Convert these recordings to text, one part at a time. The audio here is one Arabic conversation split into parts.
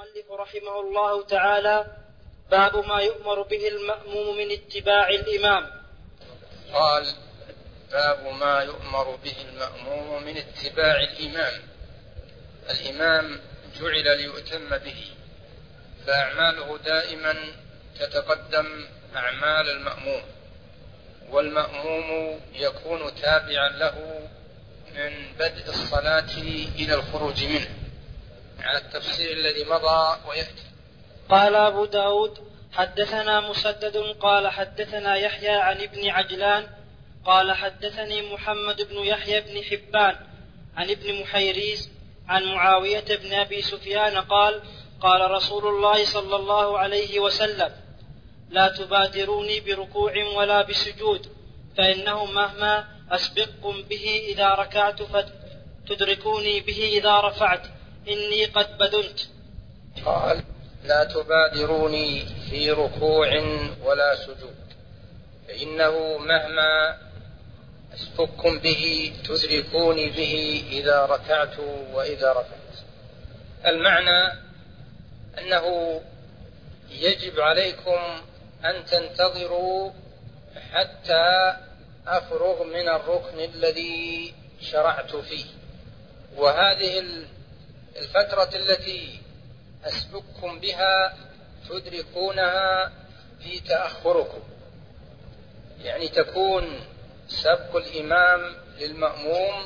المؤلف رحمه الله تعالى: باب ما يؤمر به المأموم من اتباع الإمام. قال: باب ما يؤمر به المأموم من اتباع الإمام. الإمام جعل ليؤتم به، فأعماله دائما تتقدم أعمال المأموم، والمأموم يكون تابعا له من بدء الصلاة إلى الخروج منه، على التفسير الذي مضى ويأتي. قال أبو داود: حدثنا مسدد قال حدثنا يحيى عن ابن عجلان قال حدثني محمد بن يحيى بن حبان عن ابن محيريز عن معاوية بن أبي سفيان قال: قال رسول الله صلى الله عليه وسلم: لا تبادروني بركوع ولا بسجود، فإنه مهما أسبقكم به إذا ركعت فتدركوني به إذا رفعت، إني قد بدنت. قال: لا تبادروني في ركوع ولا سجود، فإنه مهما أسبقكم به تدركوني به إذا ركعت وإذا رفعت. المعنى أنه يجب عليكم أن تنتظروا حتى أفرغ من الركن الذي شرعت فيه، وهذه الفترة التي أسبقكم بها تدركونها في تأخركم، يعني تكون سبق الإمام للمأموم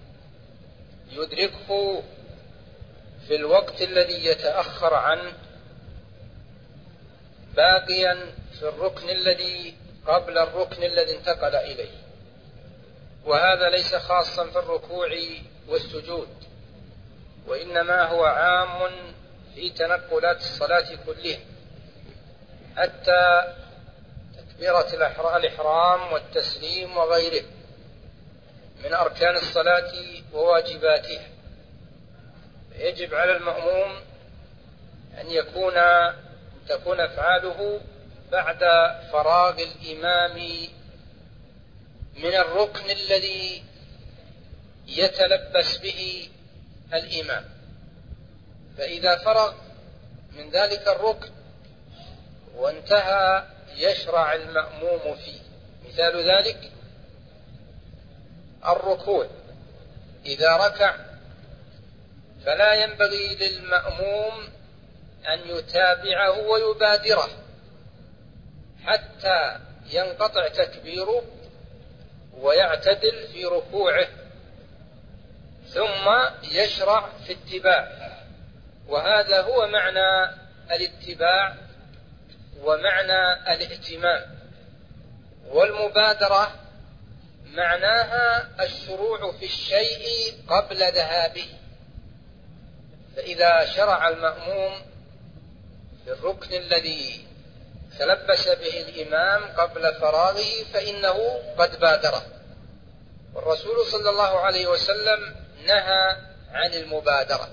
يدركه في الوقت الذي يتأخر عنه، باقيا في الركن الذي قبل الركن الذي انتقل إليه. وهذا ليس خاصا في الركوع والسجود، وإنما هو عام في تنقلات الصلاة كلها، حتى تكبيرة الإحرام والتسليم وغيره من أركان الصلاة وواجباتها. يجب على المأموم أن تكون أفعاله بعد فراغ الإمام من الركن الذي يتلبس به الإمام، فإذا فرغ من ذلك الركن وانتهى يشرع المأموم فيه. مثال ذلك الركوع، إذا ركع فلا ينبغي للمأموم أن يتابعه ويبادره حتى ينقطع تكبيره ويعتدل في ركوعه، ثم يشرع في اتباع. وهذا هو معنى الاتباع ومعنى الائتمام. والمبادرة معناها الشروع في الشيء قبل ذهابه، فإذا شرع المأموم في الركن الذي تلبس به الإمام قبل فراغه فإنه قد بادره. والرسول صلى الله عليه وسلم نهى عن المبادرة،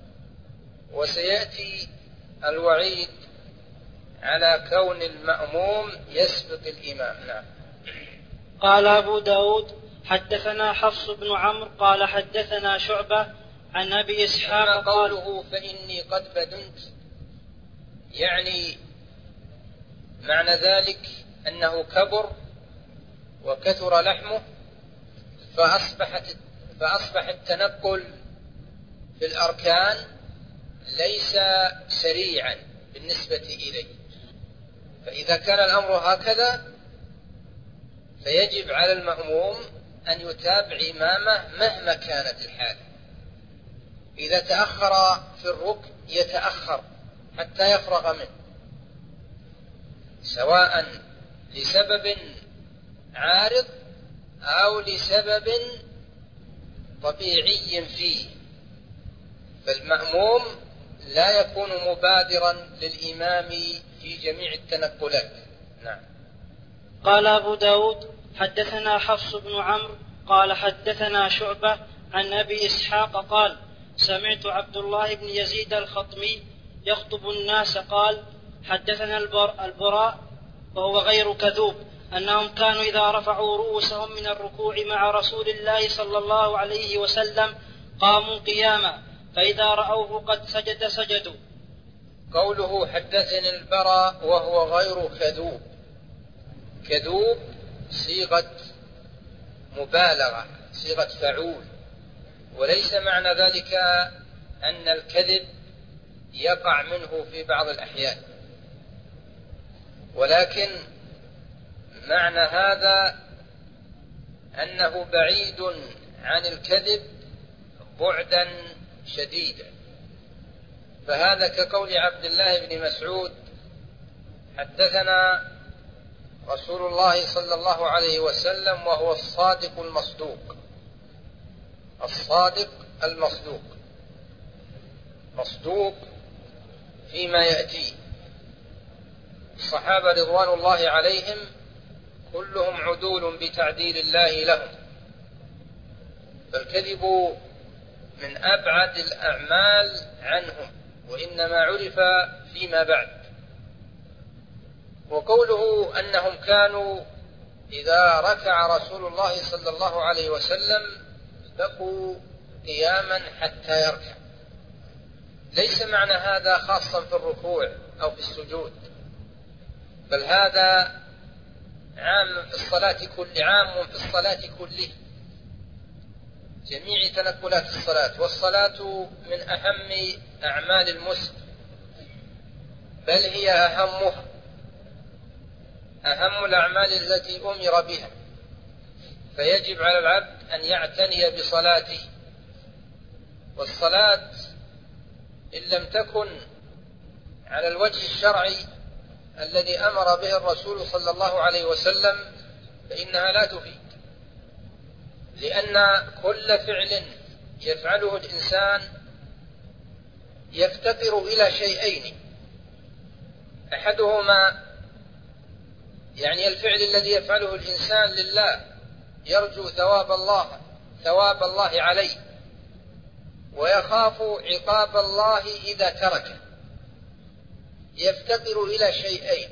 وسيأتي الوعيد على كون المأموم يسبق الإمام. نعم. قال أبو داود: حدثنا حفص بن عمرو قال حدثنا شعبة عن أبي إسحاق قوله فإني قد بدنت، يعني معنى ذلك أنه كبر وكثر لحمه، فأصبح التنقل في الأركان ليس سريعا بالنسبة إليه. فإذا كان الأمر هكذا فيجب على المأموم أن يتابع إمامه مهما كانت الحال. إذا تأخر في الركن يتأخر حتى يفرغ منه، سواء لسبب عارض أو لسبب طبيعي فيه، فالمأموم لا يكون مبادرا للإمام في جميع التنقلات. نعم. قال أبو داود: حدثنا حفص بن عمرو قال حدثنا شعبة عن أبي إسحاق قال: سمعت عبد الله بن يزيد الخطمي يخطب الناس قال: حدثنا البراء وهو غير كذوب أنهم كانوا إذا رفعوا رؤوسهم من الركوع مع رسول الله صلى الله عليه وسلم قاموا قياما، فإذا رأوه قد سجد سجدوا. قوله حدثني البراء وهو غير كذوب، كذوب صيغة مبالغة، صيغة فعول، وليس معنى ذلك أن الكذب يقع منه في بعض الأحيان، ولكن معنى هذا أنه بعيد عن الكذب بعدا شديدا. فهذا كقول عبد الله بن مسعود حدثنا رسول الله صلى الله عليه وسلم وهو الصادق المصدوق، الصادق المصدوق، مصدوق فيما يأتي. الصحابة رضوان الله عليهم كلهم عدول بتعديل الله لهم، فالكذب من أبعد الأعمال عنهم، وإنما عرف فيما بعد. وقوله أنهم كانوا إذا ركع رسول الله صلى الله عليه وسلم بقوا قياما حتى يركع، ليس معنى هذا خاصا في الركوع أو في السجود، بل هذا عام في الصلاة كله، جميع تنقلات الصلاة. والصلاة من أهم أعمال المسلم، بل هي أهمها، أهم الأعمال التي أمر بها، فيجب على العبد أن يعتني بصلاته. والصلاة إن لم تكن على الوجه الشرعي الذي أمر به الرسول صلى الله عليه وسلم فإنها لا تفيد، لأن كل فعل يفعله الإنسان يفتقر إلى شيئين، أحدهما يعني الفعل الذي يفعله الإنسان لله يرجو ثواب الله عليه، ويخاف عقاب الله إذا تركه. يفتقر إلى شيئين،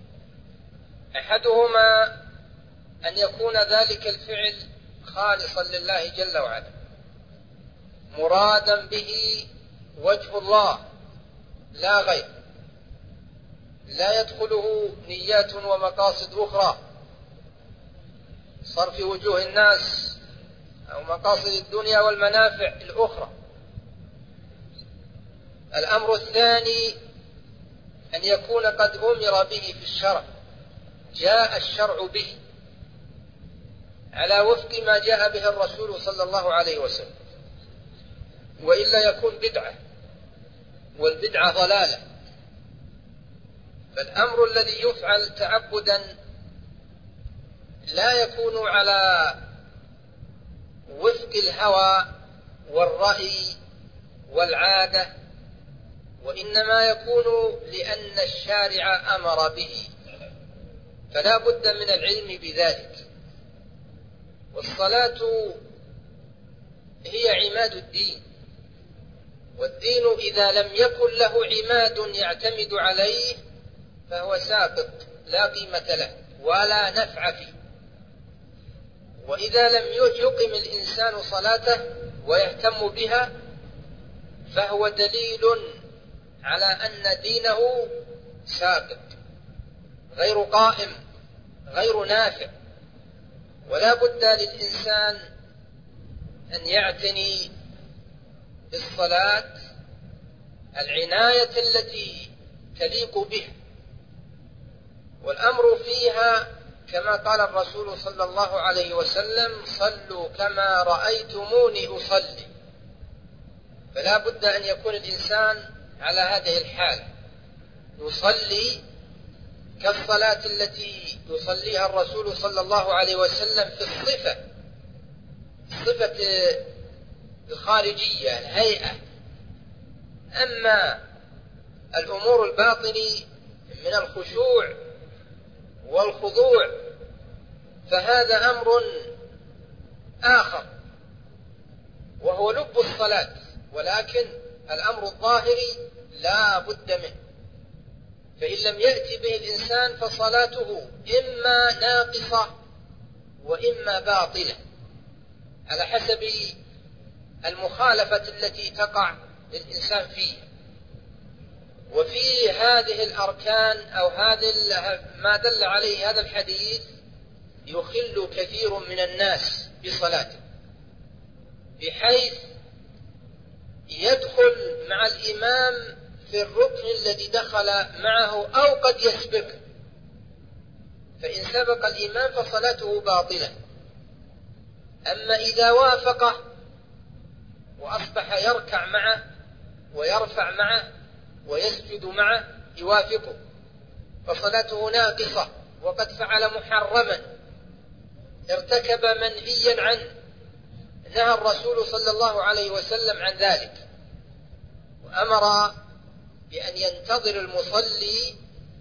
أحدهما أن يكون ذلك الفعل خالصا لله جل وعلا، مرادا به وجه الله لا غير، لا يدخله نيات ومقاصد أخرى، صرف وجوه الناس أو مقاصد الدنيا والمنافع الأخرى. الأمر الثاني أن يكون قد أمر به في الشرع، جاء الشرع به على وفق ما جاء به الرسول صلى الله عليه وسلم، وإلا يكون بدعة، والبدعة ضلالة. فالأمر الذي يفعل تعبدا لا يكون على وفق الهوى والرأي والعادة، وإنما يكون لأن الشارع أمر به، فلا بد من العلم بذلك. والصلاة هي عماد الدين، والدين إذا لم يكن له عماد يعتمد عليه فهو ساقط لا قيمة له ولا نفع فيه. وإذا لم يقم الإنسان صلاته ويهتم بها فهو دليل على أن دينه ساقط غير قائم غير نافع. ولا بد للإنسان أن يعتني بالصلاة العناية التي تليق به، والأمر فيها كما قال الرسول صلى الله عليه وسلم: صلوا كما رأيتموني أصلي. فلا بد أن يكون الإنسان على هذه الحال، يصلي كالصلاة التي يصليها الرسول صلى الله عليه وسلم في الصفة الخارجية الهيئة. أما الأمور الباطنة من الخشوع والخضوع فهذا أمر آخر وهو لب الصلاة، ولكن الأمر الظاهري لا بد منه. فإن لم يأتي به الإنسان فصلاته إما ناقصة وإما باطلة على حسب المخالفة التي تقع للإنسان فيه. وفي هذه الأركان أو ما دل عليه هذا الحديث يخل كثير من الناس بصلاته، بحيث يدخل مع الإمام في الركن الذي دخل معه أو قد يسبق، فإن سبق الإمام فصلاته باطلة. أما إذا وافقه وأصبح يركع معه ويرفع معه ويسجد معه يوافقه فصلاته ناقصة، وقد فعل محرما، ارتكب منهيا عنه، نهى الرسول صلى الله عليه وسلم عن ذلك، وأمر بأن ينتظر المصلي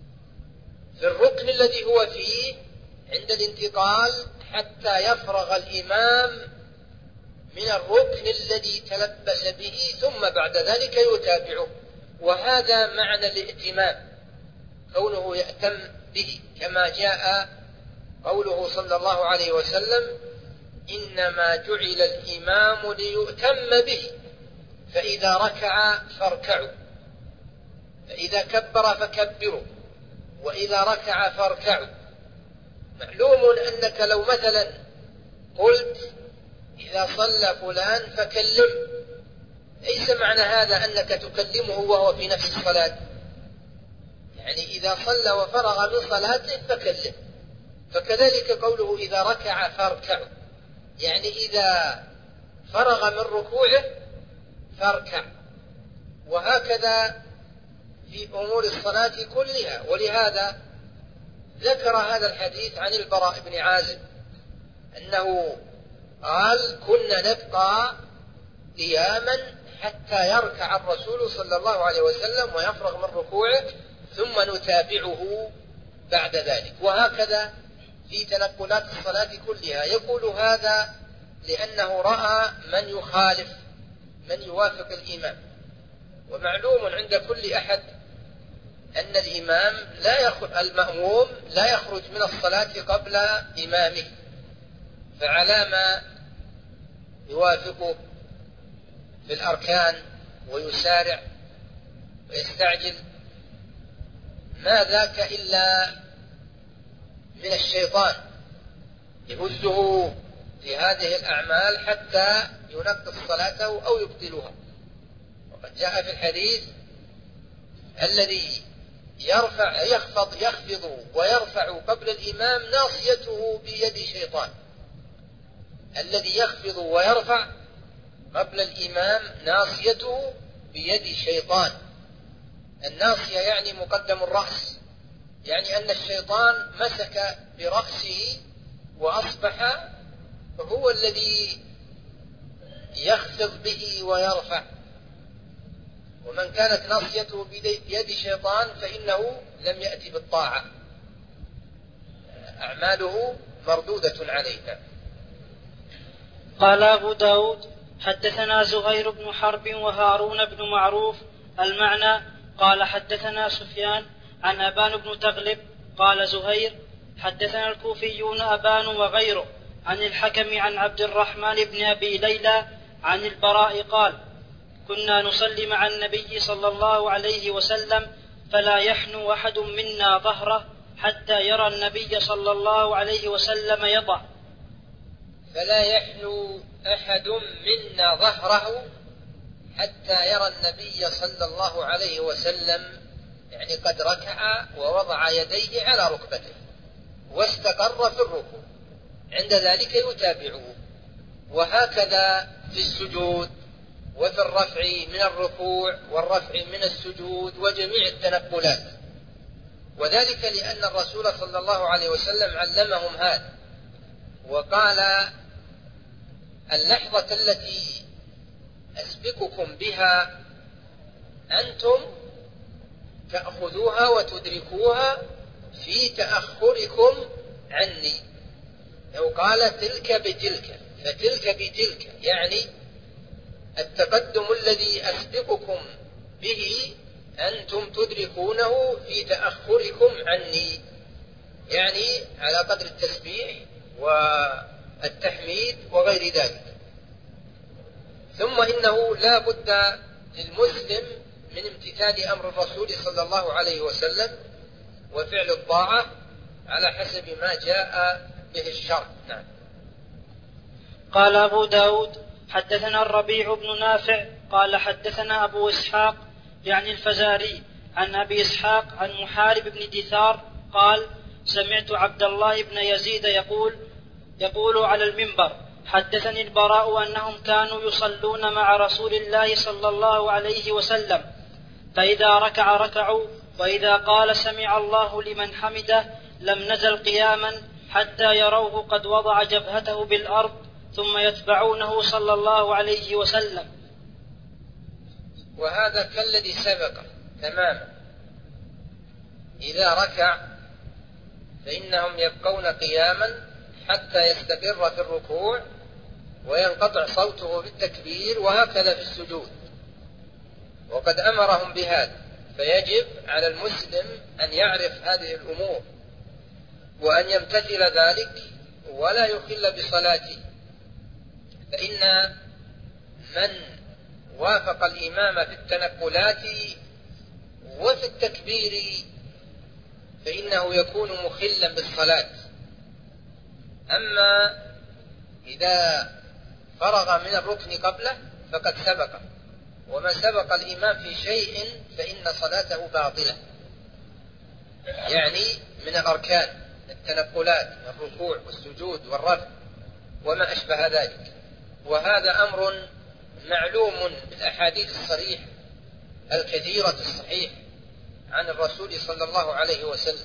في الركن الذي هو فيه عند الانتقال حتى يفرغ الإمام من الركن الذي تلبس به، ثم بعد ذلك يتابعه. وهذا معنى الائتمام، كونه يأتم به، كما جاء قوله صلى الله عليه وسلم: إنما جعل الإمام ليؤتم به، فإذا ركع فاركعوا، فإذا كبر فكبروا، وإذا ركع فاركعوا. معلوم أنك لو مثلا قلت إذا صلى فلان فكلم، ليس معنى هذا أنك تكلمه وهو في نفس الصلاة، يعني إذا صلى وفرغ من صلاته فكلم. فكذلك قوله إذا ركع فاركعوا، يعني إذا فرغ من ركوعه فاركع. وهكذا في أمور الصلاة كلها. ولهذا ذكر هذا الحديث عن البراء بن عازب أنه قال: كنا نبقى قياما حتى يركع الرسول صلى الله عليه وسلم ويفرغ من ركوعه ثم نتابعه بعد ذلك. وهكذا في تنقلات الصلاة كلها. يقول هذا لأنه رأى من يخالف، من يوافق الإمام. ومعلوم عند كل أحد أن المأموم لا يخرج من الصلاة قبل إمامه، فعلى ما يوافقه في الأركان ويسارع ويستعجل، ما ذاك إلا من الشيطان يهزه في هذه الأعمال حتى ينقص صلاته أو يبطلها. وقد جاء في الحديث: الذي يخفض ويرفع قبل الإمام ناصيته بيد شيطان. الذي يخفض ويرفع قبل الإمام ناصيته بيد شيطان. الناصية يعني مقدم الرأس، يعني أن الشيطان مسك برأسه وأصبح هو الذي يخفض به ويرفع. ومن كانت ناصيته بيد الشيطان فإنه لم يأتي بالطاعة، أعماله مردودة عليها. قال أبو داود: حدثنا زهير بن حرب وهارون بن معروف. المعنى: قال حدثنا سفيان عن أبان بن تغلب. قال زهير: حدثنا الكوفيون أبان وغيره عن الحكم عن عبد الرحمن بن أبي ليلى عن البراء قال: كنا نصلي مع النبي صلى الله عليه وسلم فلا يحنو أحد منا ظهره حتى يرى النبي صلى الله عليه وسلم يضع. فلا يحنو أحد منا ظهره حتى يرى النبي صلى الله عليه وسلم، يعني قد ركع ووضع يديه على ركبته واستقر في الركوع، عند ذلك يتابعه. وهكذا في السجود وفي الرفع من الركوع والرفع من السجود وجميع التنقلات. وذلك لأن الرسول صلى الله عليه وسلم علمهم هذا، وقال: اللحظة التي أسبقكم بها أنتم تأخذوها وتدركوها في تأخركم عني. لو قال تلك بتلك فتلك بتلك، يعني التقدم الذي أسبقكم به أنتم تدركونه في تأخركم عني، يعني على قدر التسبيح والتحميد وغير ذلك. ثم إنه لا بد للمسلم من امتثال أمر الرسول صلى الله عليه وسلم وفعل الطاعة على حسب ما جاء به الشرع. نعم. قال أبو داود حدثنا الربيع بن نافع قال حدثنا أبو إسحاق يعني الفزاري عن أبي إسحاق عن محارب بن دثار قال سمعت عبد الله بن يزيد يقول على المنبر حدثني البراء أنهم كانوا يصلون مع رسول الله صلى الله عليه وسلم فإذا ركع ركعوا وإذا قال سمع الله لمن حمده لم نزل قياما حتى يروه قد وضع جبهته بالأرض ثم يتبعونه صلى الله عليه وسلم. وهذا كالذي سبق تماما، إذا ركع فإنهم يبقون قياما حتى يستقر في الركوع وينقطع صوته بالتكبير، وهكذا في السجود، وقد أمرهم بهذا، فيجب على المسلم أن يعرف هذه الأمور وأن يمتثل ذلك ولا يخل بصلاته، فإن من وافق الإمام في التنقلات وفي التكبير فإنه يكون مخلا بالصلاة. أما إذا فرغ من الركن قبله فقد سبق، ومن سبق الإمام في شيء فإن صلاته باطلة، يعني من الأركان التنقلات الركوع والسجود والرفع وما أشبه ذلك. وهذا أمر معلوم بالأحاديث الصريحة الكثيرة الصحيحة عن الرسول صلى الله عليه وسلم.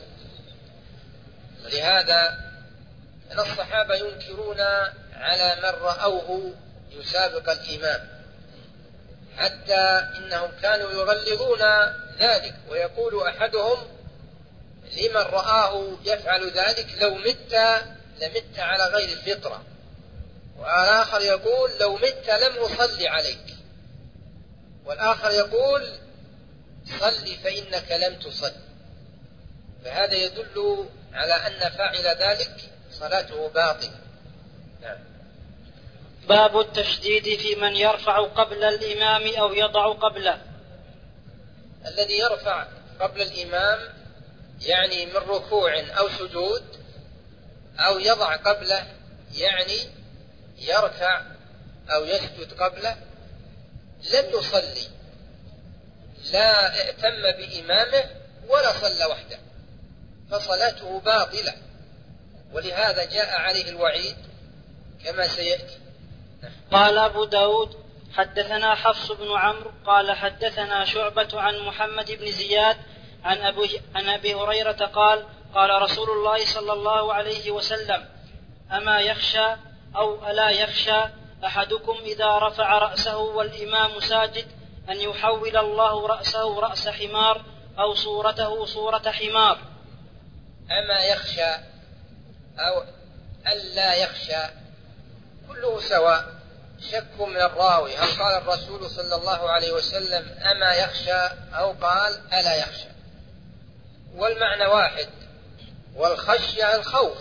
لهذا أن الصحابة ينكرون على من رأوه يسابق الإمام، حتى إنهم كانوا يغلظون ذلك، ويقول أحدهم لمن رآه يفعل ذلك لو مت لمت على غير الفطرة، والآخر يقول لو مت لم أصلي عليك، والآخر يقول صل فإنك لم تصل. فهذا يدل على أن فاعل ذلك صلاته باطلة. نعم. باب التشديد في من يرفع قبل الإمام أو يضع قبله. الذي يرفع قبل الإمام يعني من ركوع أو سجود، أو يضع قبله يعني يركع أو يسجد قبله، لم يصلي، لا ائتم بإمامه ولا صلى وحده، فصلاته باطلة، ولهذا جاء عليه الوعيد كما سيأتي. قال أبو داود حدثنا حفص بن عمرو قال حدثنا شعبة عن محمد بن زياد عن أبي هريرة قال قال رسول الله صلى الله عليه وسلم أما يخشى أو ألا يخشى أحدكم إذا رفع رأسه والإمام ساجد أن يحول الله رأسه رأس حمار أو صورته صورة حمار. أما يخشى أو ألا يخشى كله سواء، شك من الراوي هل قال الرسول صلى الله عليه وسلم أما يخشى أو قال ألا يخشى، والمعنى واحد، والخشية الخوف،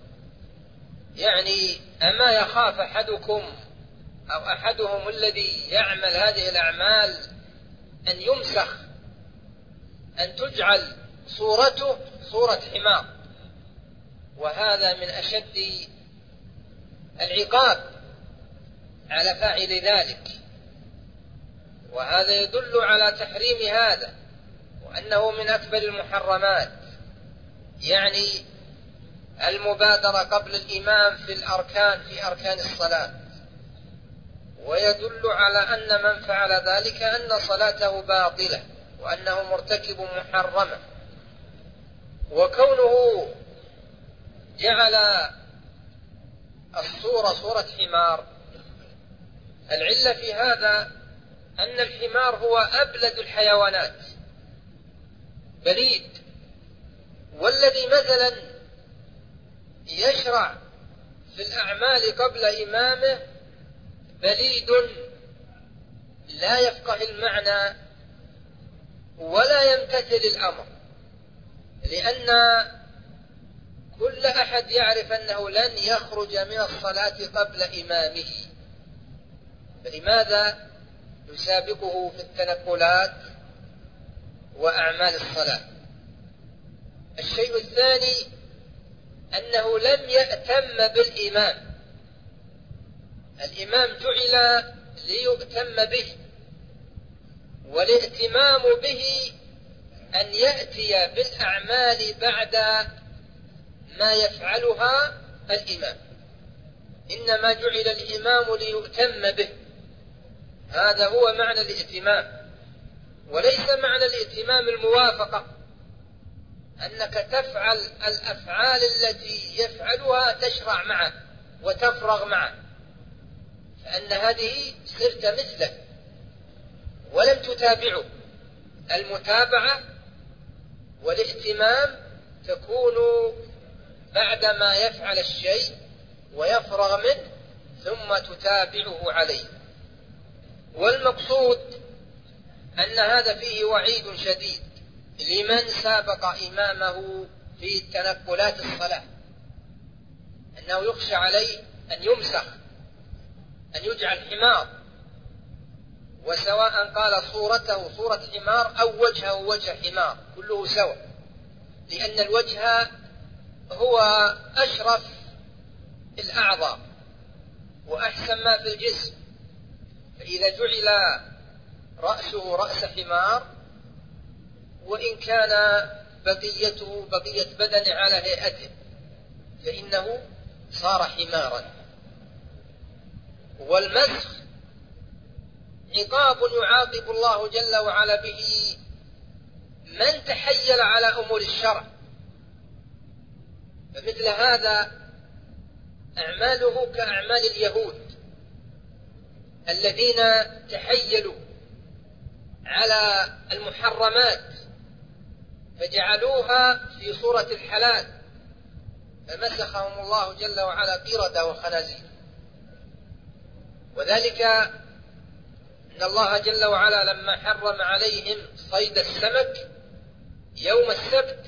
يعني أما يخاف أحدكم أو أحدهم الذي يعمل هذه الأعمال أن يمسخ، أن تجعل صورته صورة حمار، وهذا من أشد العقاب على فاعل ذلك، وهذا يدل على تحريم هذا وأنه من أكبر المحرمات، يعني المبادرة قبل الإمام في الأركان في أركان الصلاة، ويدل على أن من فعل ذلك أن صلاته باطلة وأنه مرتكب محرمة. وكونه جعل الصورة صورة حمار، العلة في هذا أن الحمار هو أبلد الحيوانات، بليد، والذي مثلا يشرع في الأعمال قبل إمامه بليد لا يفقه المعنى ولا يمتثل الأمر، لأن كل أحد يعرف أنه لن يخرج من الصلاة قبل إمامه، فلماذا يسابقه في التنقلات وأعمال الصلاة. الشيء الثاني أنه لم يأتم بالإمام. الإمام جعل ليؤتم به، والائتمام به أن يأتي بالأعمال بعد ما يفعلها الإمام. إنما جعل الإمام ليؤتم به، هذا هو معنى الائتمام. وليس معنى الائتمام الموافقة، أنك تفعل الأفعال التي يفعلها تشرع معه وتفرغ معه، فأن هذه صرت مثله ولم تتابعه. المتابعة والائتمام تكون بعدما يفعل الشيء ويفرغ منه ثم تتابعه عليه. والمقصود أن هذا فيه وعيد شديد لمن سابق إمامه في تنقلات الصلاة، أنه يخشى عليه أن يمسخ، أن يجعل حمار، وسواء قال صورته صورة حمار أو وجهه وجه حمار كله سواء، لأن الوجه هو أشرف الأعضاء وأحسن ما في الجسم، فإذا جعل رأسه رأس حمار وإن كان بقية بدن على هيئته فإنه صار حمارا. والمسخ عقاب يعاقب الله جل وعلا به من تحيل على أمور الشرع، فمثل هذا أعماله كأعمال اليهود الذين تحيلوا على المحرمات فجعلوها في صورة الحلال، فمسخهم الله جل وعلا قردة وخنازير. وذلك أن الله جل وعلا لما حرم عليهم صيد السمك يوم السبت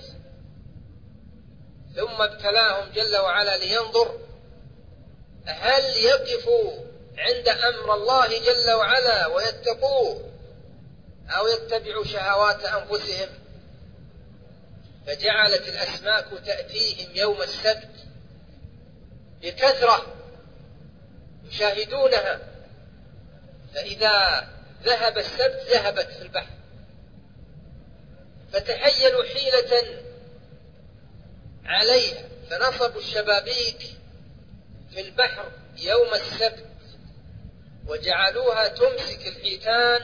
ثم ابتلاهم جل وعلا لينظر هل يقفوا عند أمر الله جل وعلا ويتقوه أو يتبعوا شهوات أنفسهم، فجعلت الأسماك تأتيهم يوم السبت بكثرة يشاهدونها، فإذا ذهب السبت ذهبت في البحر، فتحيلوا حيلة عليها فنصبوا الشبابيك في البحر يوم السبت وجعلوها تمسك الحيتان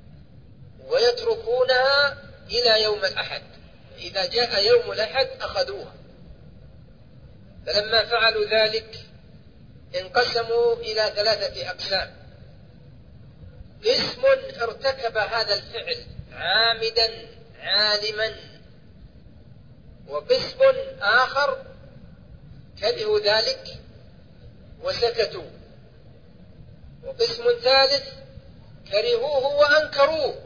ويتركونها إلى يوم الأحد، إذا جاء يوم الأحد أخذوها. فلما فعلوا ذلك انقسموا إلى 3 أقسام: قسم ارتكب هذا الفعل عامدا عالما، وقسم آخر كرهوا ذلك وسكتوا، وقسم ثالث كرهوه وأنكروه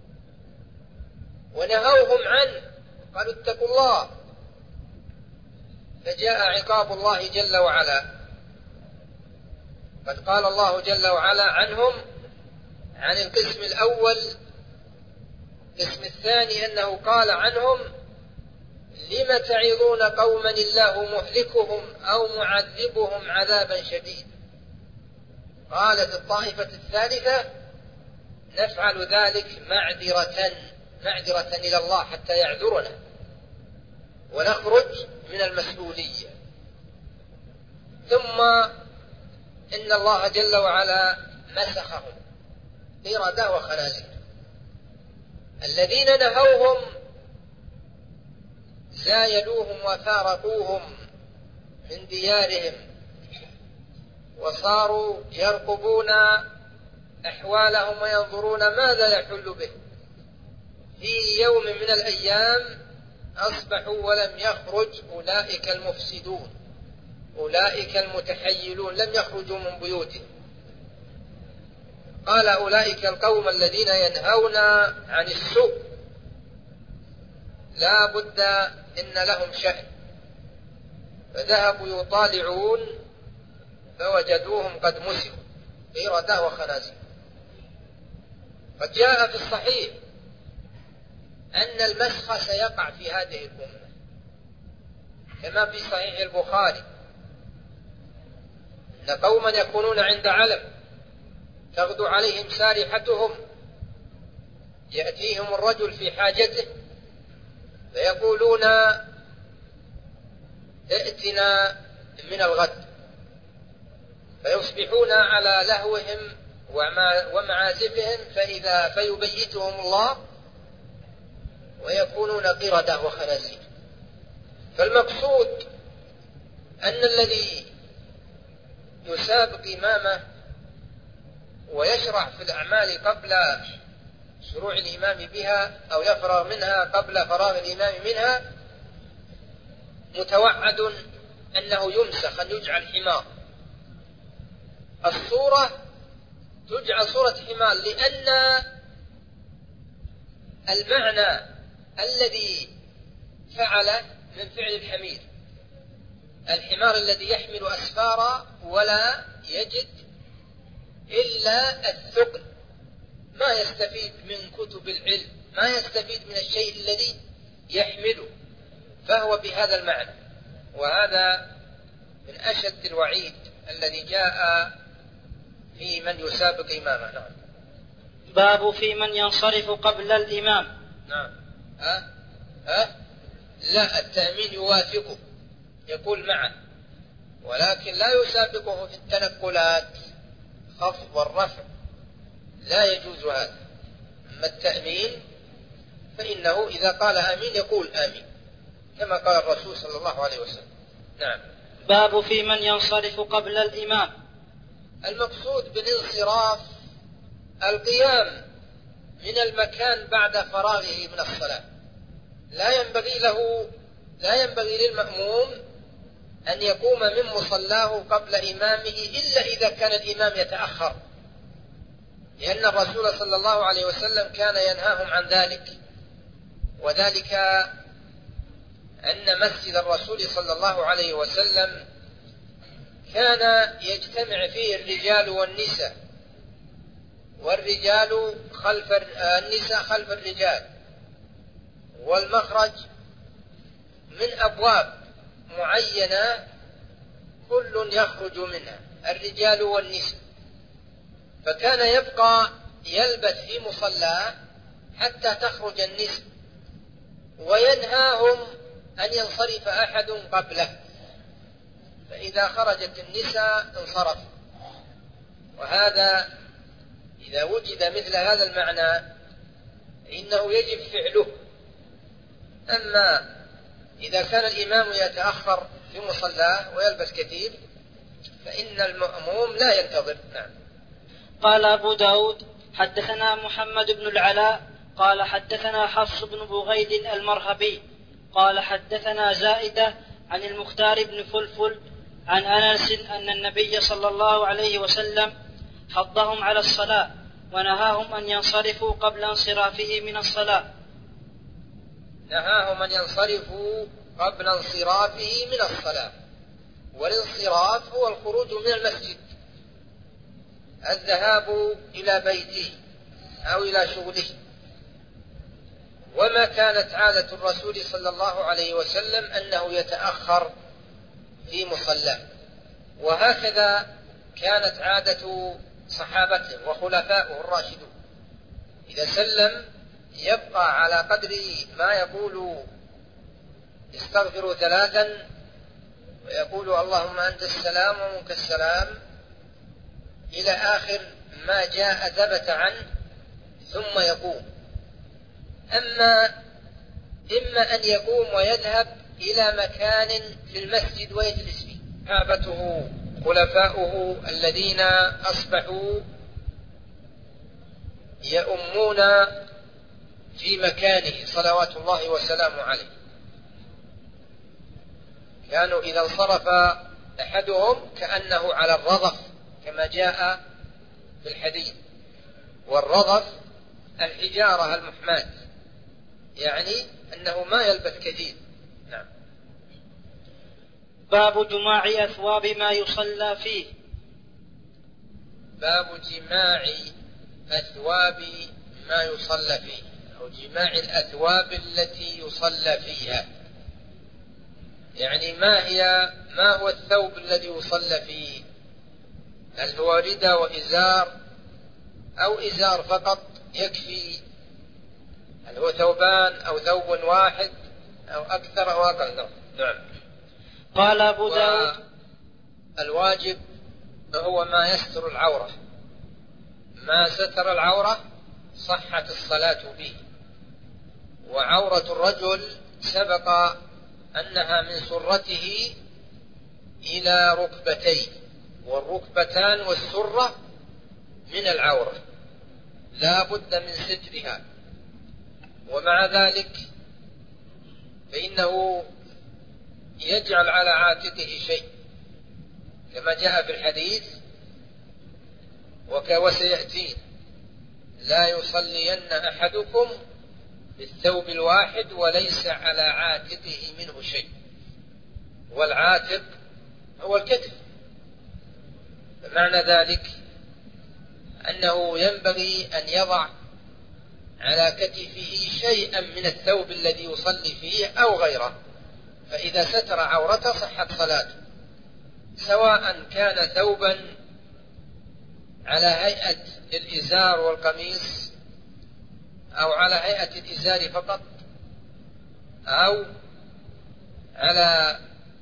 ونهوهم عنه قالوا اتقوا الله، فجاء عقاب الله جل وعلا. قد قال الله جل وعلا عنهم عن القسم الأول. القسم الثاني أنه قال عنهم لم تعظون قوما الله مهلكهم أو معذبهم عذابا شديدا. قالت الطائفة الثالثة نفعل ذلك معذرة إلى الله حتى يعذرنا ونخرج من المسؤولية. ثم إن الله جل وعلا مسخهم قردة وخنازير. الذين نهوهم زايلوهم وفارقوهم من ديارهم وصاروا يرقبون أحوالهم وينظرون ماذا يحل به. في يوم من الأيام أصبحوا ولم يخرج أولئك المفسدون، أولئك المتحيلون لم يخرجوا من بيوتهم. قال أولئك القوم الذين ينهون عن السوء لا بد إن لهم شأن، فذهبوا يطالعون فوجدوهم قد مسكوا قردة وخنازير. قد جاء في الصحيح أن المسخ سيقع في هذه الأمة، كما في صحيح البخاري أن قوما يكونون عند علم تغدو عليهم سارحتهم، يأتيهم الرجل في حاجته فيقولون ائتنا من الغد، فيصبحون على لهوهم ومعازفهم فيبيتهم الله ويكونون قردة وخنازير. فالمقصود أن الذي يسابق إمامه ويشرع في الأعمال قبل شروع الإمام بها أو يفرغ منها قبل فراغ الإمام منها متوعد أنه يمسخ، أن يجعل حمار. الصورة تجعل صورة حمار لأن المعنى الذي فعله من فعل الحمير، الحمار الذي يحمل أسفارا ولا يجد إلا الثقل، ما يستفيد من كتب العلم، ما يستفيد من الشيء الذي يحمله، فهو بهذا المعنى. وهذا من أشد الوعيد الذي جاء في من يسابق إمامه. نعم. باب في من ينصرف قبل الإمام. نعم. لا، التأمين يوافقه، يقول معه، ولكن لا يسابقه في التنقلات خفض والرفع، لا يجوز هذا. أما التأمين فإنه إذا قال آمين يقول آمين كما قال الرسول صلى الله عليه وسلم. نعم. باب في من ينصرف قبل الإمام. المقصود بالانصراف القيام من المكان بعد فراغه من الصلاة. لا ينبغي للمأموم أن يقوم من مصلاه قبل إمامه إلا إذا كان الإمام يتأخر، لأن الرسول صلى الله عليه وسلم كان ينهاهم عن ذلك، وذلك أن مسجد الرسول صلى الله عليه وسلم كان يجتمع فيه الرجال والنساء، والرجال النساء خلف الرجال، والمخرج من أبواب معينة كل يخرج منها الرجال والنساء، فكان يبقى يلبث في مصلاه حتى تخرج النساء، وينهاهم أن ينصرف أحد قبله، فإذا خرجت النساء انصرف. وهذا إذا وجد مثل هذا المعنى إنه يجب فعله. أما إذا كان الإمام يتأخر في مصلاه ويلبس كثير فإن المأموم لا ينتظر. نعم. قال أبو داود حدثنا محمد بن العلاء قال حدثنا حفص بن بغيد المرهبي قال حدثنا زائدة عن المختار بن فلفل عن أنس أن النبي صلى الله عليه وسلم حضهم على الصلاة ونهاهم أن ينصرفوا قبل انصرافه من الصلاة. نهاهم أن ينصرفوا قبل انصرافه من الصلاة، والانصراف هو الخروج من المسجد، الذهاب إلى بيته أو إلى شغله. وما كانت عادة الرسول صلى الله عليه وسلم أنه يتأخر في مصلاه، وهكذا كانت عادة صحابته وخلفائه الراشدون، إذا سلم يبقى على قدر ما يقول استغفروا 3 ويقول اللهم أنت السلام ومنك السلام إلى آخر ما جاء ثبت عنه، ثم يقوم. إما أن يقوم ويذهب إلى مكان في المسجد ويجلس فيه. صحابته خلفاؤه الذين أصبحوا يؤمون في مكانه صلوات الله وسلامه عليه، كانوا إذا انصرف أحدهم كأنه على الرضف كما جاء في الحديث، والرضف الحجارة المحماة، يعني أنه ما يلبث كثير. نعم. باب جماع أثواب ما يصلى فيه. باب جماع أثواب ما يصلى فيه. أو جماع الأثواب التي يصلى فيها. يعني ما هو الثوب الذي يصلى فيه؟ هل هو رداء وإزار أو إزار فقط يكفي؟ هل هو ثوبان أو ثوب واحد أو أكثر أو أقل؟ نعم. قال أبو داود الواجب هو ما يستر العورة، ما ستر العورة صحت الصلاة به. وعورة الرجل سبق أنها من سرته إلى ركبتيه، والركبتان والسرة من العورة لا بد من سترها. ومع ذلك فإنه يجعل على عاتقه شيء كما جاء في الحديث وسيأتين: لا يصلين أحدكم بالثوب الواحد وليس على عاتقه منه شيء. والعاتق هو الكتف. فمعنى ذلك أنه ينبغي أن يضع على كتفه شيئا من الثوب الذي يصلي فيه أو غيره، فإذا ستر عورته صحت صلاته، سواء كان ثوبا على هيئة الإزار والقميص أو على هيئة الإزار فقط أو على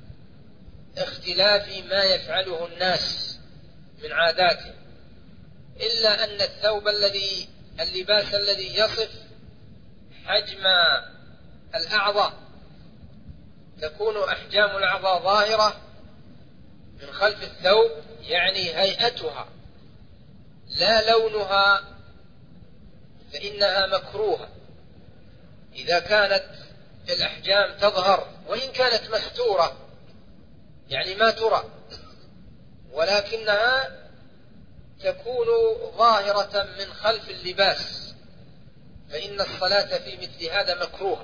اختلاف ما يفعله الناس من عاداته، إلا أن الثوب اللباس الذي يصف حجم الأعضاء، تكون أحجام الأعضاء ظاهرة من خلف الثوب، يعني هيئتها لا لونها، فإنها مكروهة إذا كانت الأحجام تظهر وإن كانت مستورة، يعني ما ترى، ولكنها تكون ظاهرة من خلف اللباس، فإن الصلاة في مثل هذا مكروه.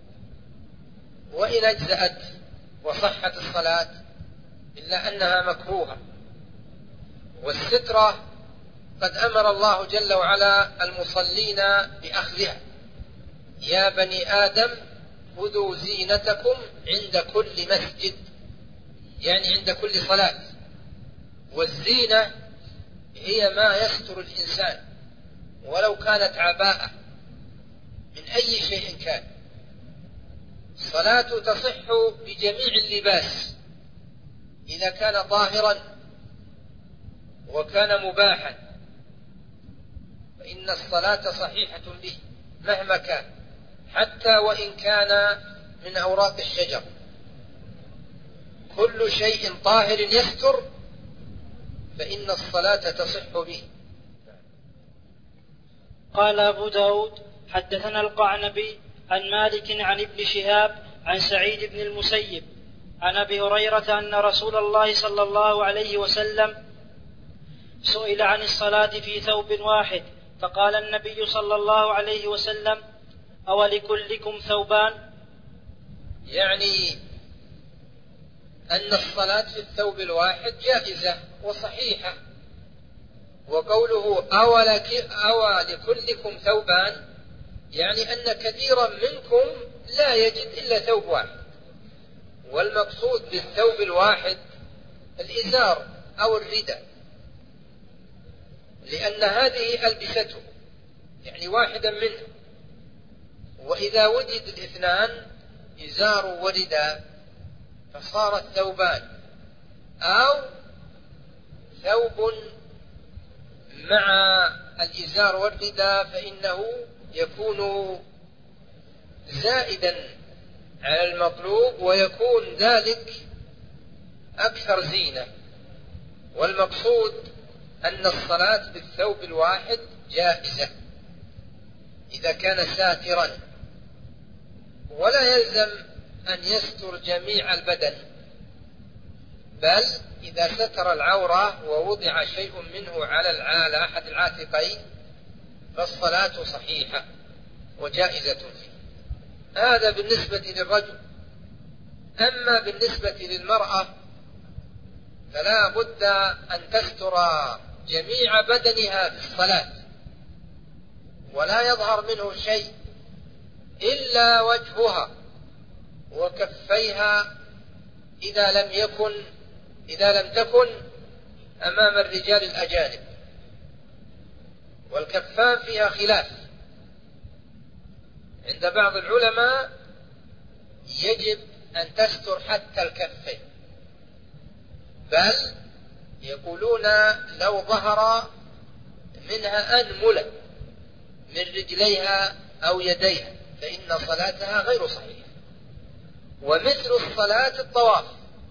وإن أجزأت وصحت الصلاة إلا أنها مكروهة. والسترة قد أمر الله جل وعلا المصلين بأخذها: يا بني آدم خذوا زينتكم عند كل مسجد، يعني عند كل صلاة. والزينة هي ما يستر الإنسان ولو كانت عباءة من أي شيء كان. الصلاة تصح بجميع اللباس إذا كان ظاهرا وكان مباحا، فإن الصلاة صحيحة به مهما كان، حتى وإن كان من أوراق الشجر. كل شيء طاهر يستر فإن الصلاة تصح به. قال أبو داود حدثنا القعنبي عن مالك عن ابن شهاب عن سعيد بن المسيب عن أبي هريرة أن رسول الله صلى الله عليه وسلم سئل عن الصلاة في ثوب واحد، فقال النبي صلى الله عليه وسلم: أولكلكم ثوبان؟ يعني أن الصلاة في الثوب الواحد جائزة وصحيحة. وقوله أولكلكم ثوبان يعني أن كثيرا منكم لا يجد إلا ثوب واحد. والمقصود بالثوب الواحد الإزار أو الرداء، لأن هذه ألبسته، يعني واحدا منه. وإذا وجد الاثنان إزار ورداء فصارت ثوبان، أو ثوب مع الإزار والرداء فإنه يكون زائدا على المطلوب ويكون ذلك أكثر زينة. والمقصود أن الصلاة بالثوب الواحد جائزة إذا كان ساترا، ولا يلزم أن يستر جميع البدن، بل إذا ستر العورة ووضع شيء منه على أحد العاتقين فالصلاة صحيحة وجائزة فيه. هذا بالنسبة للرجل. أما بالنسبة للمرأة فلا بد أن تستر جميع بدنها في الصلاة ولا يظهر منه شيء إلا وجهها وكفيها إذا لم تكن أمام الرجال الأجانب. والكفان فيها خلاف عند بعض العلماء، يجب أن تستر حتى الكفين، بل يقولون لو ظهر منها أنملة من رجليها أو يديها فإن صلاتها غير صحيحة. ومثل الصلاة الطواف،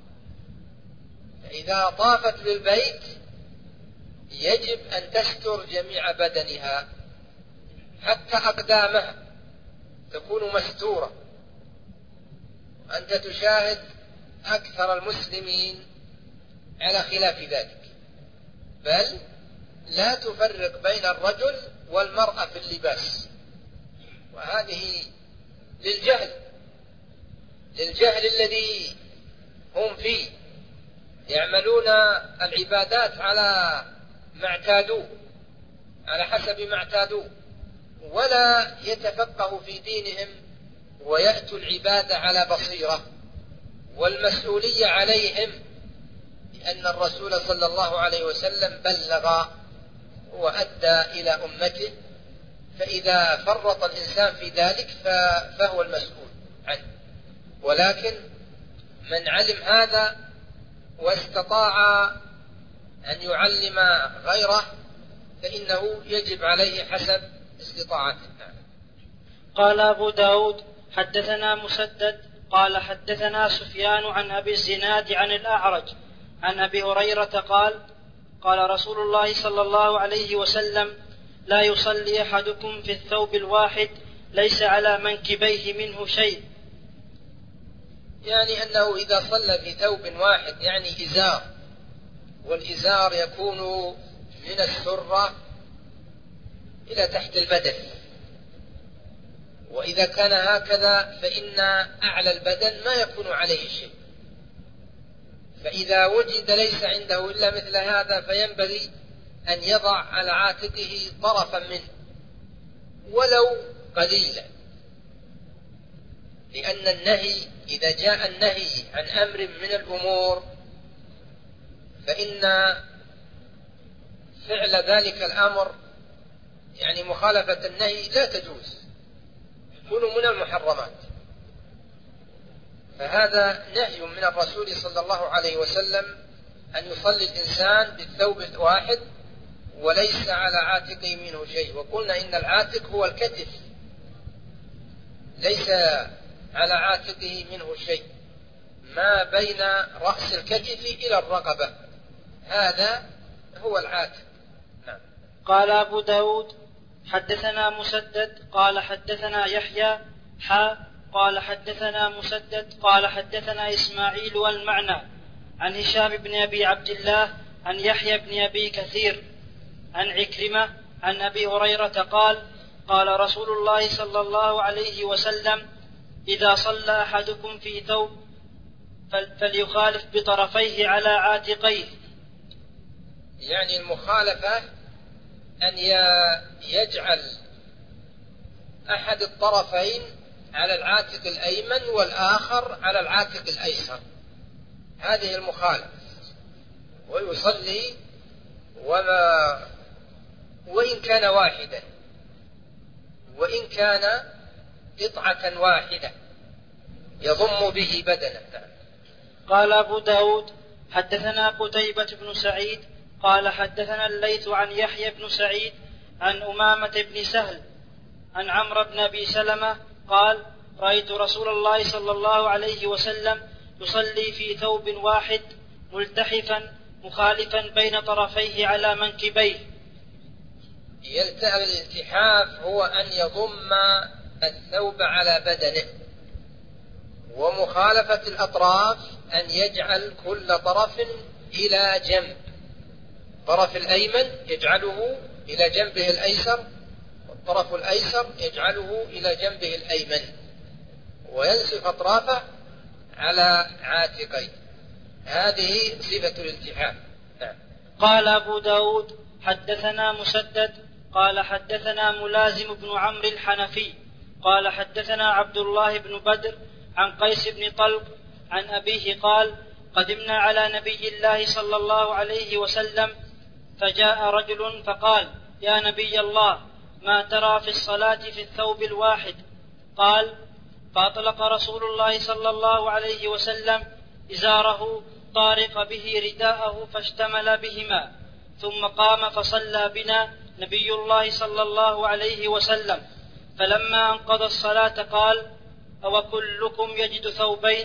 فإذا طافت للبيت يجب أن تستر جميع بدنها حتى أقدامها تكون مستورة. أنت تشاهد أكثر المسلمين على خلاف ذلك، بل لا تفرق بين الرجل والمرأة في اللباس، وهذه للجهل الذي هم فيه، يعملون العبادات على حسب ما اعتادوه، ولا يتفقهوا في دينهم ويأتوا العبادة على بصيرة. والمسؤولية عليهم، لأن الرسول صلى الله عليه وسلم بلغ وأدى إلى أمته، فإذا فرط الإنسان في ذلك فهو المسؤول عنه. ولكن من علم هذا واستطاع أن يعلم غيره فإنه يجب عليه حسب استطاعته. قال أبو داود حدثنا مسدد قال حدثنا سفيان عن أبي الزناد عن الأعرج عن أبي هريرة قال قال رسول الله صلى الله عليه وسلم لا يصلي أحدكم في الثوب الواحد ليس على منكبيه منه شيء. يعني أنه إذا صلى في ثوب واحد، يعني إزار، والإزار يكون من السرة إلى تحت البدن، وإذا كان هكذا فإن أعلى البدن ما يكون عليه شيء. فإذا وجد ليس عنده إلا مثل هذا فينبغي أن يضع على عاتقه طرفا منه ولو قليلا، لأن النهي إذا جاء النهي عن أمر من الأمور فإن فعل ذلك الأمر يعني مخالفة النهي لا تجوز، يكون من المحرمات. فهذا نهي من الرسول صلى الله عليه وسلم أن يصلي الإنسان بالثوب الواحد وليس على عاتقه منه شيء. وقلنا إن العاتق هو الكتف، ليس على عاتقه منه شيء، ما بين رأس الكتف إلى الرقبة، هذا هو العاتق. نعم. قال أبو داود حدثنا مسدد قال حدثنا يحيى قال حدثنا مسدد قال حدثنا إسماعيل والمعنى عن هشام بن أبي عبد الله عن يحيى بن أبي كثير عن عكرمة عن أبي هريرة قال قال رسول الله صلى الله عليه وسلم إذا صلى أحدكم في ثوب فليخالف بطرفيه على عاتقيه. يعني المخالفة أن يجعل أحد الطرفين على العاتق الأيمن والآخر على العاتق الأيسر، هذه المخالفة. ويصلي وإن كان واحدا، وإن كان قطعة واحدة يضم به بدنه. قال أبو داود حدثنا قتيبة بن سعيد قال حدثنا الليث عن يحيى بن سعيد عن أمامة بن سهل عن عمرو بن أبي سلمة قال رأيت رسول الله صلى الله عليه وسلم يصلي في ثوب واحد ملتحفا مخالفا بين طرفيه على منكبيه. الالتحاف هو أن يضم الثوب على بدنه، ومخالفة الأطراف أن يجعل كل طرف إلى جنب، الطرف الأيمن يجعله إلى جنبه الأيسر، والطرف الأيسر يجعله إلى جنبه الأيمن، وينسف أطرافه على عاتقيه. هذه صفة الالتحاف. قال أبو داود حدثنا مسدد قال حدثنا ملازم بن عمرو الحنفي قال حدثنا عبد الله بن بدر عن قيس بن طلق عن أبيه قال قدمنا على نبي الله صلى الله عليه وسلم فجاء رجل فقال يا نبي الله ما ترى في الصلاة في الثوب الواحد؟ قال فأطلق رسول الله صلى الله عليه وسلم إزاره طارق به رداءه فاشتمل بهما ثم قام فصلى بنا نبي الله صلى الله عليه وسلم فلما أنقضى الصلاة قال أو كلكم يجد ثوبين؟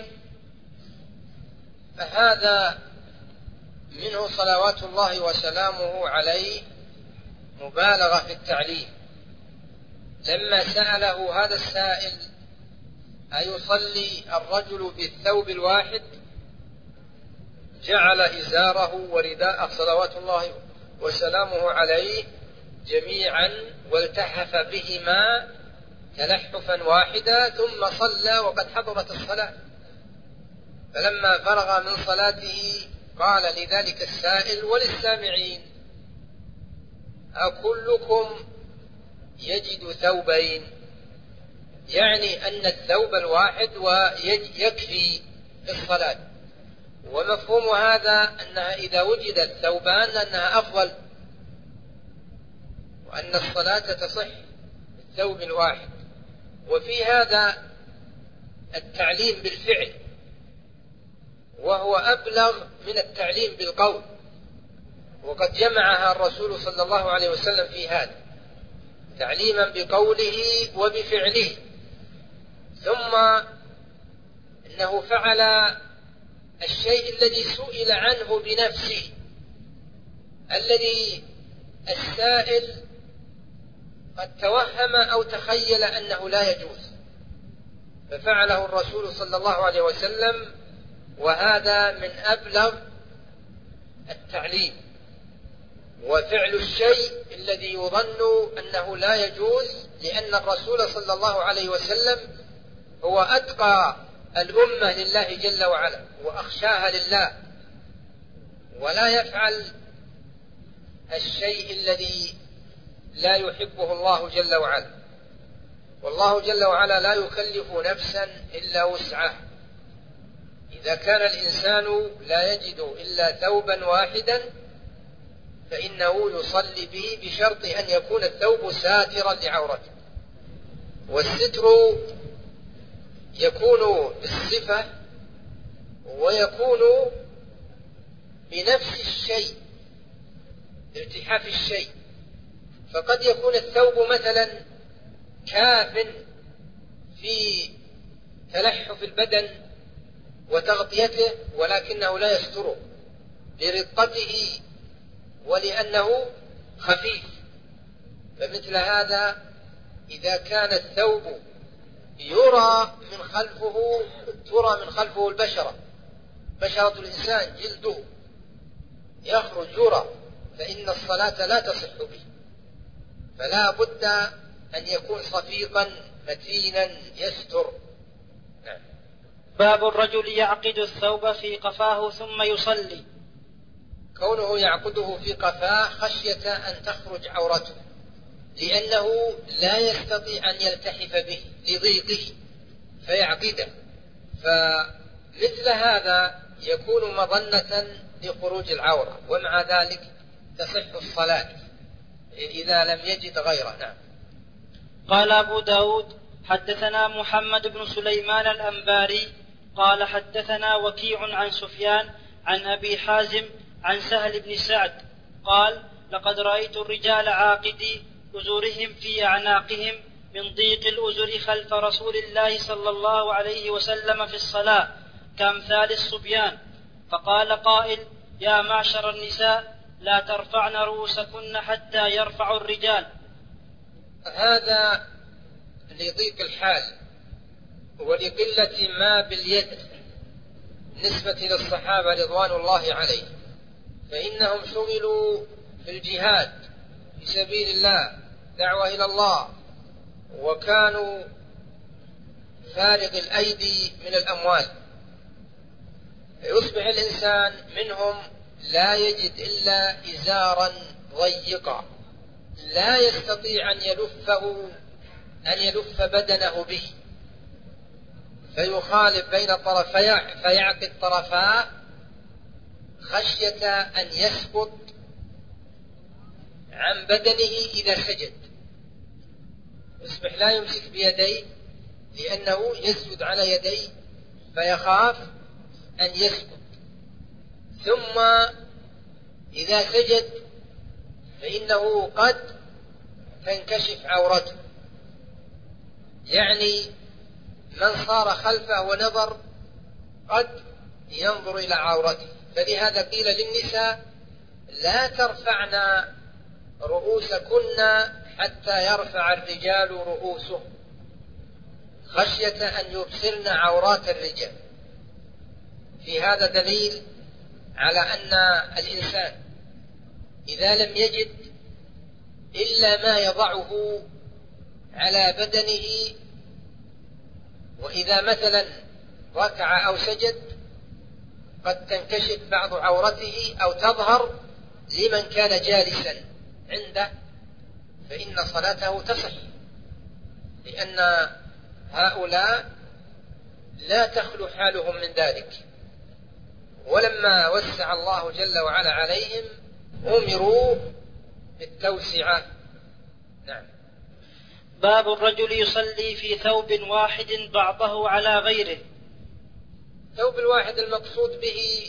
فهذا منه صلوات الله وسلامه عليه مبالغة في التعليم. لما سأله هذا السائل أيصلي الرجل بالثوب الواحد جعل إزاره ورداءه صلوات الله وسلامه عليه جميعا والتحف بهما تلحفا واحدا ثم صلى وقد حضرت الصلاة. فلما فرغ من صلاته قال لذلك السائل وللسامعين أكلكم يجد ثوبين؟ يعني أن الثوب الواحد يكفي في الصلاة. ومفهوم هذا أنها إذا وجد الثوبان أنها أفضل وأن الصلاة تصح بالثوب الواحد. وفي هذا التعليم بالفعل وهو أبلغ من التعليم بالقول، وقد جمعها الرسول صلى الله عليه وسلم في هذا تعليما بقوله وبفعله. ثم إنه فعل الشيء الذي سئل عنه بنفسه، الذي السائل قد توهم أو تخيل أنه لا يجوز، ففعله الرسول صلى الله عليه وسلم، وهذا من أبلغ التعليم. وفعل الشيء الذي يظن أنه لا يجوز، لأن الرسول صلى الله عليه وسلم هو أتقى الأمة لله جل وعلا وأخشاها لله، ولا يفعل الشيء الذي لا يحبه الله جل وعلا. والله جل وعلا لا يكلف نفسا إلا وسعها. إذا كان الإنسان لا يجد إلا ثوبا واحدا فإنه يصلي به بشرط أن يكون الثوب ساترا لعورته. والستر يكون بالصفة ويكون بنفس الشيء، ارتحاف الشيء. فقد يكون الثوب مثلا كاف في تلحف البدن وتغطيته ولكنه لا يستره لرقته ولأنه خفيف. فمثل هذا إذا كان الثوب ترى من خلفه البشرة، بشرة الإنسان جلده يخرج يرى، فإن الصلاة لا تصح به. فلا بد أن يكون صفيقا متينا يستر. نعم. باب الرجل يعقد الثوب في قفاه ثم يصلي. كونه يعقده في قفاه خشية أن تخرج عورته، لأنه لا يستطيع أن يلتحف به لضيقه فيعقده، فمثل هذا يكون مظنة لخروج العورة، ومع ذلك تصح الصلاة إذا لم يجد غيره. نعم. قال أبو داود حدثنا محمد بن سليمان الأنباري قال حدثنا وكيع عن سفيان عن أبي حازم عن سهل بن سعد قال لقد رأيت الرجال عاقدي أزرهم في أعناقهم من ضيق الأزر خلف رسول الله صلى الله عليه وسلم في الصلاة كأمثال الصبيان. فقال قائل يا معشر النساء لا ترفعن رؤوسكن حتى يرفع الرجال. هذا لضيق الحال ولقلة ما باليد نسبة للصحابة رضوان الله عليهم، فإنهم شغلوا في الجهاد في سبيل الله دعوة إلى الله، وكانوا فارغ الأيدي من الأموال، يصبح الإنسان منهم لا يجد إلا إزارا ضيقا لا يستطيع أن يلفه أن يلف بدنه به فيخالف بين طرفيه فيعقد طرفاه خشية أن يسقط عن بدنه إذا سجد. يصبح لا يمسك بيديه لأنه يسجد على يديه فيخاف أن يسقط، ثم إذا سجد فإنه قد تنكشف عورته، يعني من صار خلفه ونظر قد ينظر إلى عورته. فلهذا قيل للنساء لا ترفعن رؤوسكن حتى يرفع الرجال رؤوسهم خشية أن يبصرن عورات الرجال. في هذا دليل على أن الإنسان إذا لم يجد إلا ما يضعه على بدنه، وإذا مثلا ركع أو سجد قد تنكشف بعض عورته أو تظهر لمن كان جالسا عنده، فإن صلاته تصح، لأن هؤلاء لا تخلو حالهم من ذلك. ولما وسع الله جل وعلا عليهم أمروا بالتوسعة. نعم. باب الرجل يصلي في ثوب واحد بعضه على غيره. الثوب الواحد المقصود به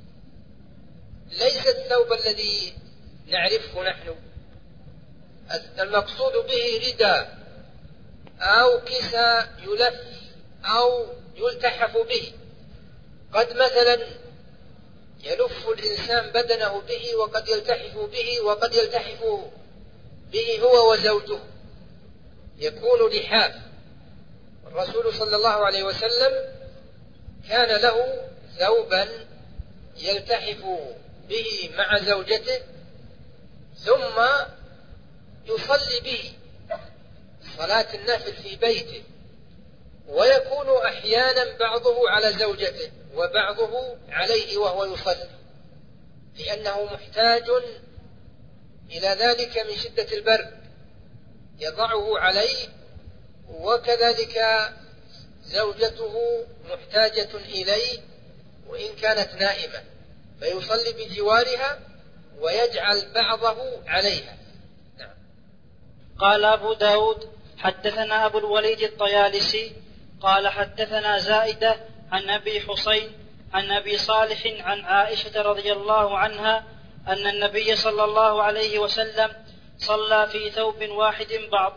ليس الثوب الذي نعرفه نحن، المقصود به رداء أو كسى يلف أو يلتحف به. قد مثلا يلف الإنسان بدنه به وقد يلتحف به وقد يلتحف به هو وزوجه، يكون لحاف. الرسول صلى الله عليه وسلم كان له ثوبا يلتحف به مع زوجته ثم يصلي به صلاة النفل في بيته، ويكون أحيانا بعضه على زوجته وبعضه عليه وهو يصلي، لأنه محتاج إلى ذلك من شدة البرد يضعه عليه، وكذلك زوجته محتاجة إليه وإن كانت نائمة، فيصلي بجوارها ويجعل بعضه عليها. نعم. قال أبو داود حدثنا أبو الوليد الطيالسي قال حدثنا زائدة عن أبي حسين عن أبي صالح عن عائشة رضي الله عنها أن النبي صلى الله عليه وسلم صلى في ثوب واحد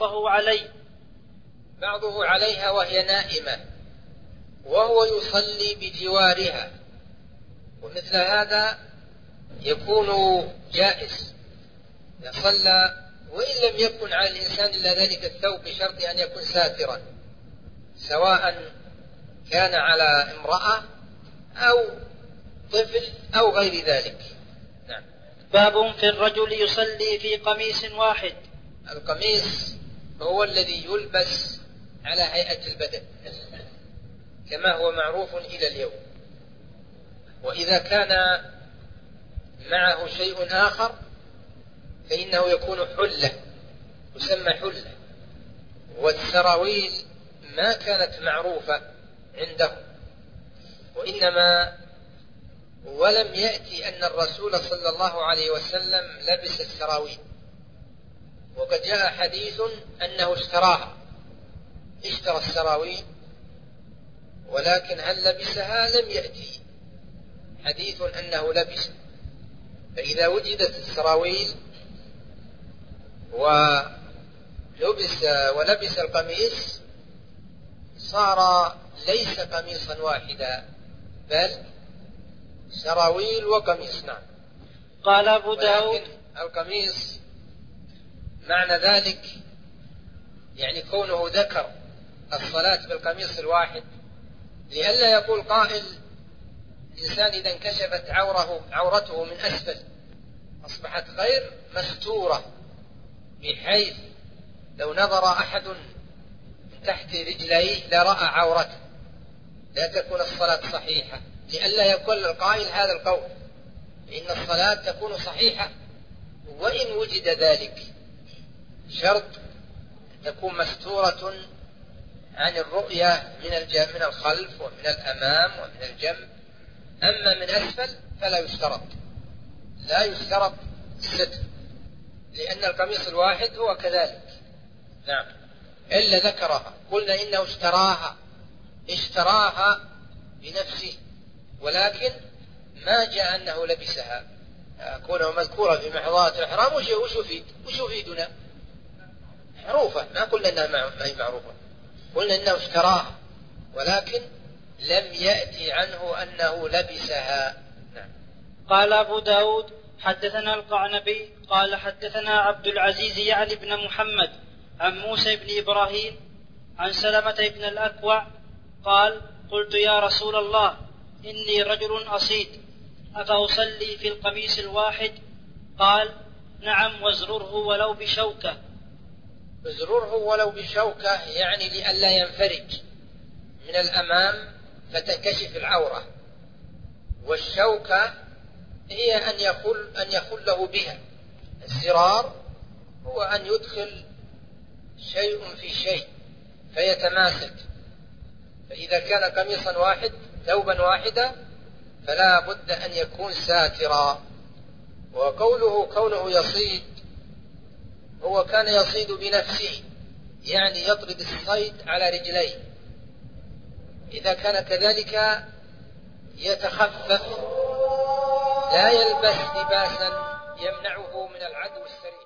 بعضه عليها وهي نائمة، وهو يصلي بجوارها، ومثل هذا يكون جائز يصلى وإن لم يكن على الإنسان إلا ذلك الثوب بشرط أن يكون ساترا، سواء كان على امرأة أو طفل أو غير ذلك. نعم. باب في الرجل يصلي في قميص واحد. القميص هو الذي يلبس على هيئة البدن كما هو معروف إلى اليوم، وإذا كان معه شيء آخر فإنه يكون حلة، يسمى حلة. والسراويل ما كانت معروفة عنده، وإنما ولم يأتي أن الرسول صلى الله عليه وسلم لبس السراويل، وقد جاء حديث أنه اشترى السراويل، ولكن هل لبسها لم يأتي حديث أنه لبس. فإذا وجدت السراويل ولبس القميص صار ليس قميصا واحدا بل سراويل وقميص. نعم. قال أبو داود القميص معنى ذلك يعني كونه ذكر الصلاة بالقميص الواحد، لئلا يقول قائل الإنسان إذا انكشفت عورته من أسفل أصبحت غير مستورة، بحيث لو نظر أحد من تحت رجليه لرأى عورته، لا تكون الصلاة صحيحة، لئلا يقول القائل هذا القول، إن الصلاة تكون صحيحة وإن وجد ذلك. شرط تكون مستورة عن الرؤية من الخلف ومن الأمام ومن الجنب. أما من أسفل فلا يشترط، لا يشترط الستر، لأن القميص الواحد هو كذلك. نعم، إلا ذكرها قلنا إنه اشتراها بنفسه، ولكن ما جاء أنه لبسها. كونه مذكورة في محظورات الإحرام وش يفيدنا؟ معروفة، ما قلنا إنها ما هي معروفة، قلنا إنه اشتراها ولكن لم يأتي عنه أنه لبسها. نعم. قال أبو داود حدثنا القعنبي قال حدثنا عبد العزيز يعني بن محمد عن موسى بن إبراهيم عن سلمة بن الأكوع قال قلت يا رسول الله إني رجل أصيد أفأصلي في القميص الواحد؟ قال نعم وازرره ولو بشوكة. ازرره ولو بشوكة يعني لئلا ينفرج من الأمام فتنكشف العورة، والشوكة هي أن يخله بها. الزرار هو أن يدخل شيء في شيء فيتماسك، فإذا كان قميصا واحد ثوبا واحدا فلا بد أن يكون ساترا. كونه يصيد، هو كان يصيد بنفسه، يعني يطرد الصيد على رجليه. إذا كان كذلك يتخفف، لا يلبس لباسا يمنعه من العدو السريع.